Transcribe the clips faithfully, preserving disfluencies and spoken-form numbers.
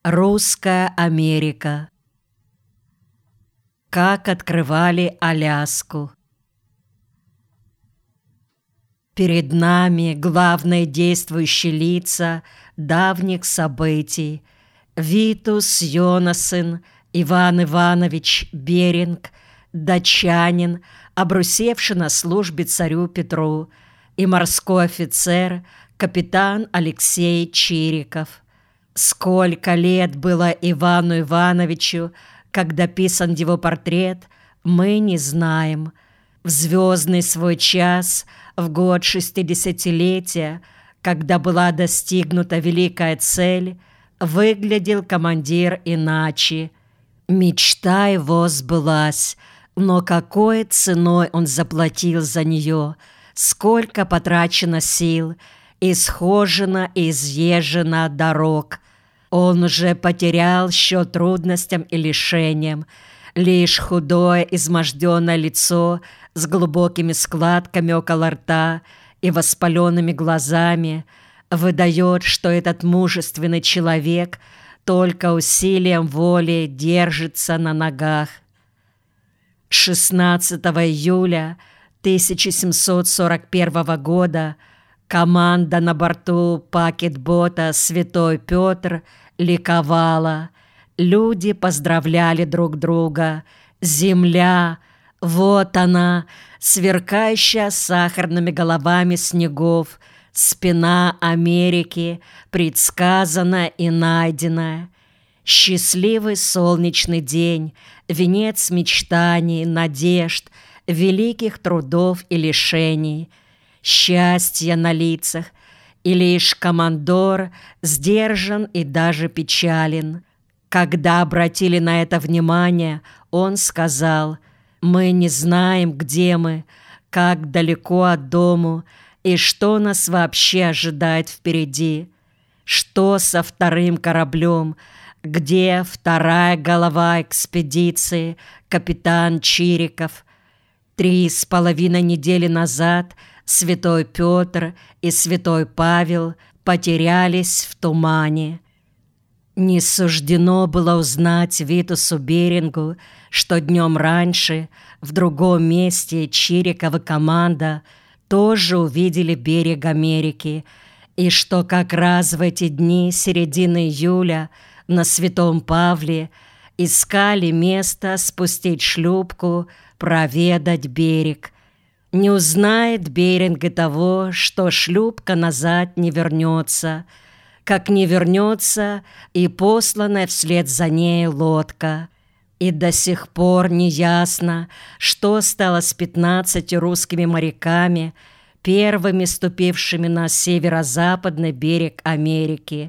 Русская Америка. Как открывали Аляску. Перед нами главные действующие лица давних событий: Витус Йонасен, Иван Иванович Беринг, датчанин, обрусевший на службе царю Петру, и морской офицер капитан Алексей Чириков. Сколько лет было Ивану Ивановичу, когда писан его портрет, мы не знаем. В звездный свой час, в год шестидесятилетия, когда была достигнута великая цель, выглядел командир иначе. Мечта его сбылась, но какой ценой он заплатил за нее, сколько потрачено сил, исхожено и изъезжено дорог. Он уже потерял счет трудностям и лишениям. Лишь худое, изможденное лицо с глубокими складками около рта и воспаленными глазами выдает, что этот мужественный человек только усилием воли держится на ногах. шестнадцатого июля тысяча семьсот сорок первого года команда на борту пакетбота «Святой Петр» ликовала. Люди поздравляли друг друга. Земля, вот она, сверкающая сахарными головами снегов, спина Америки, предсказанная и найденная. Счастливый солнечный день, венец мечтаний, надежд, великих трудов и лишений, счастья на лицах, и лишь командор сдержан и даже печален. Когда обратили на это внимание, он сказал: «Мы не знаем, где мы, как далеко от дому и что нас вообще ожидает впереди. Что со вторым кораблем? Где вторая голова экспедиции, капитан Чириков?» Три с половиной недели назад Святой Петр и Святой Павел потерялись в тумане. Не суждено было узнать Витусу Берингу, что днем раньше в другом месте Чирикова команда тоже увидели берег Америки, и что как раз в эти дни середины июля на Святом Павле искали место спустить шлюпку, проведать берег. Не узнает Беринг и того, что шлюпка назад не вернется, как не вернется и посланная вслед за ней лодка. И до сих пор не ясно, что стало с пятнадцатью русскими моряками, первыми ступившими на северо-западный берег Америки.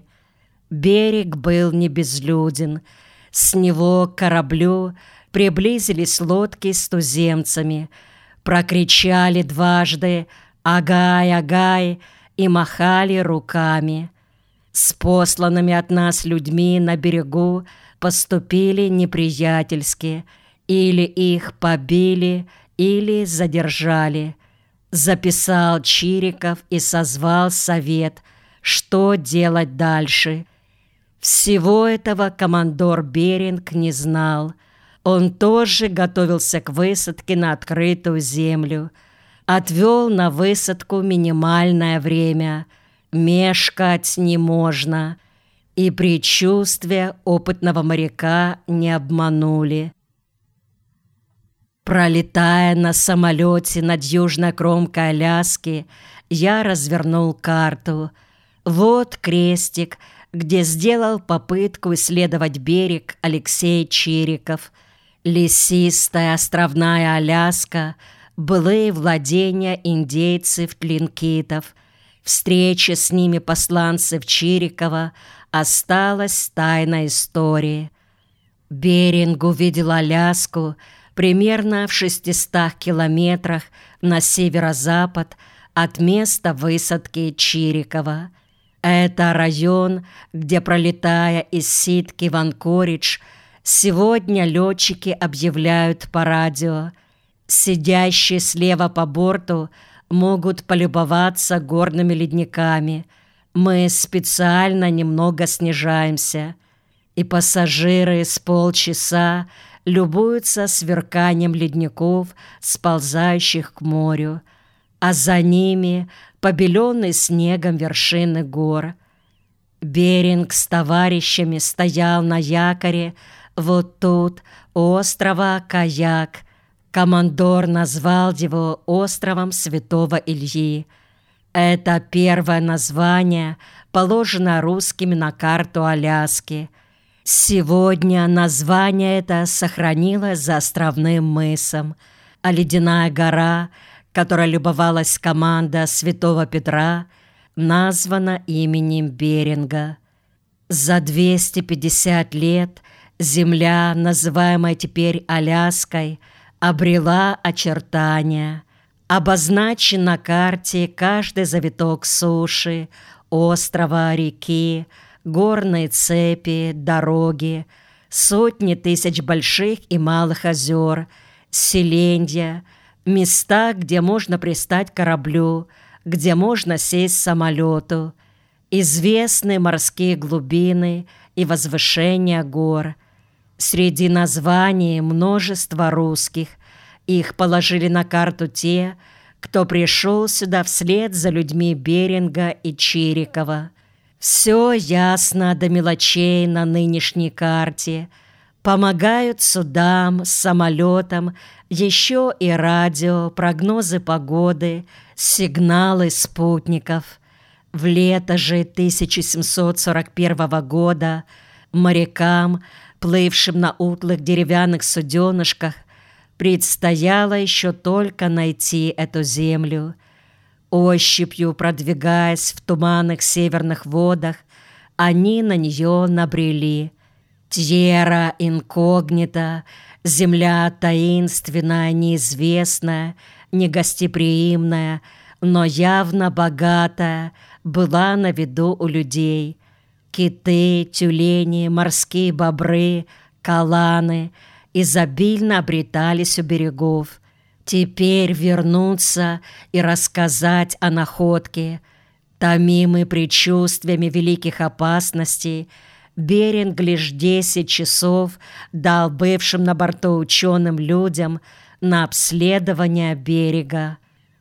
Берег был не безлюден. С него к кораблю приблизились лодки с туземцами, прокричали дважды «Агай, агай!» и махали руками. С посланными от нас людьми на берегу поступили неприятельски, или их побили, или задержали. Записал Чириков и созвал совет, что делать дальше. Всего этого командор Беринг не знал. Он тоже готовился к высадке на открытую землю. Отвел на высадку минимальное время. Мешкать не можно. И предчувствия опытного моряка не обманули. Пролетая на самолете над южной кромкой Аляски, я развернул карту. Вот крестик, где сделал попытку исследовать берег Алексей Чириков. Лесистая островная Аляска, былые владения индейцев-тлинкитов. Встреча с ними посланцев Чирикова осталась тайной историей. Беринг увидел Аляску примерно в шестистах километрах на северо-запад от места высадки Чирикова. Это район, где, пролетая из Ситки в Анкоридж, сегодня летчики объявляют по радио: сидящие слева по борту могут полюбоваться горными ледниками. Мы специально немного снижаемся. и пассажиры с полчаса любуются сверканием ледников, сползающих к морю, а за ними побеленные снегом вершины гор. Беринг с товарищами стоял на якоре вот тут, у острова Каяк. Командор назвал его островом Святого Ильи. Это первое название положено русскими на карту Аляски. Сегодня название это сохранилось за островным мысом, а ледяная гора, которой любовалась команда Святого Петра, названа именем Беринга. За двести пятьдесят лет земля, называемая теперь Аляской, обрела очертания. Обозначен на карте каждый завиток суши, острова, реки, горные цепи, дороги, сотни тысяч больших и малых озер, селенья, места, где можно пристать к кораблю, где можно сесть самолету, известны морские глубины и возвышения гор. Среди названий множество русских. Их положили на карту те, кто пришел сюда вслед за людьми Беринга и Чирикова. Все ясно до мелочей на нынешней карте. Помогают судам, самолетам, еще и радио, прогнозы погоды, сигналы спутников. В лето же тысяча семьсот сорок первого года морякам, плывшим на утлых деревянных суденышках, предстояло еще только найти эту землю. Ощупью продвигаясь в туманных северных водах, они на нее набрели. Тьерра инкогнита, земля таинственная, неизвестная, негостеприимная, но явно богатая, была на виду у людей. Киты, тюлени, морские бобры, каланы изобильно обретались у берегов. Теперь вернуться и рассказать о находке. Томимый предчувствиями великих опасностей, Беринг лишь десять часов дал бывшим на борту ученым людям на обследование берега.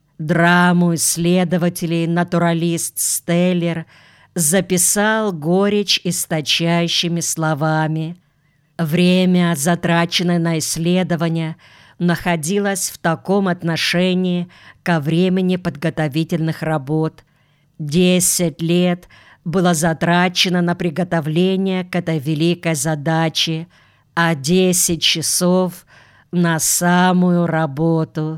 Драму исследователей натуралист Стеллер записал горечь источающими словами. Время, затраченное на исследование, находилось в таком отношении ко времени подготовительных работ. Десять лет было затрачено на приготовление к этой великой задаче, а десять часов на самую работу.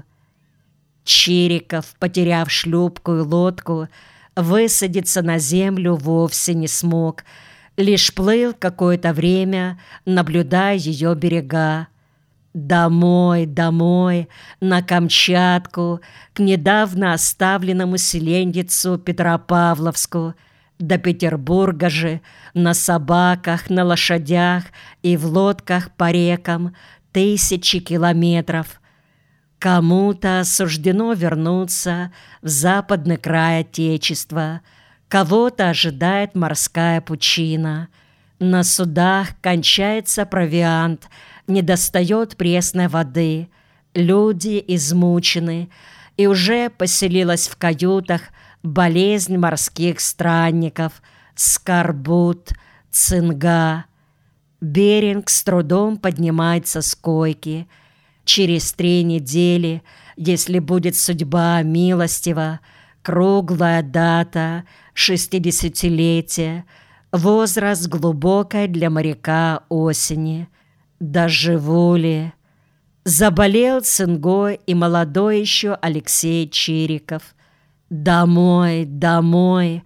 Чириков, потеряв шлюпку и лодку, высадиться на землю вовсе не смог, лишь плыл какое-то время, наблюдая ее берега. Домой, домой, на Камчатку, к недавно оставленному селенницу Петропавловску, до Петербурга же, на собаках, на лошадях и в лодках по рекам тысячи километров. Кому-то суждено вернуться в западный край Отечества, кого-то ожидает морская пучина. На судах кончается провиант, недостает пресной воды, люди измучены, и уже поселилась в каютах болезнь морских странников, скорбут, цинга. Беринг с трудом поднимается с койки. Через три недели, если будет судьба милостива, круглая дата, шестидесятилетие, возраст глубокой для моряка осени. Доживу ли? Заболел цингой и молодой еще Алексей Чириков. Домой, домой.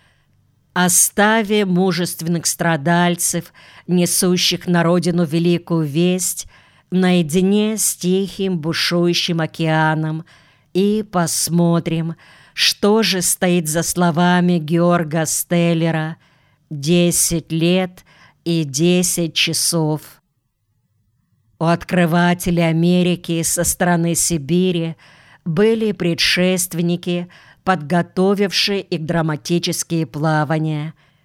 Оставив мужественных страдальцев, несущих на родину великую весть, наедине с тихим бушующим океаном, и посмотрим, что же стоит за словами Георга Стеллера «Десять лет и десять часов». У открывателей Америки со стороны Сибири были предшественники, подготовившие их драматические плавания –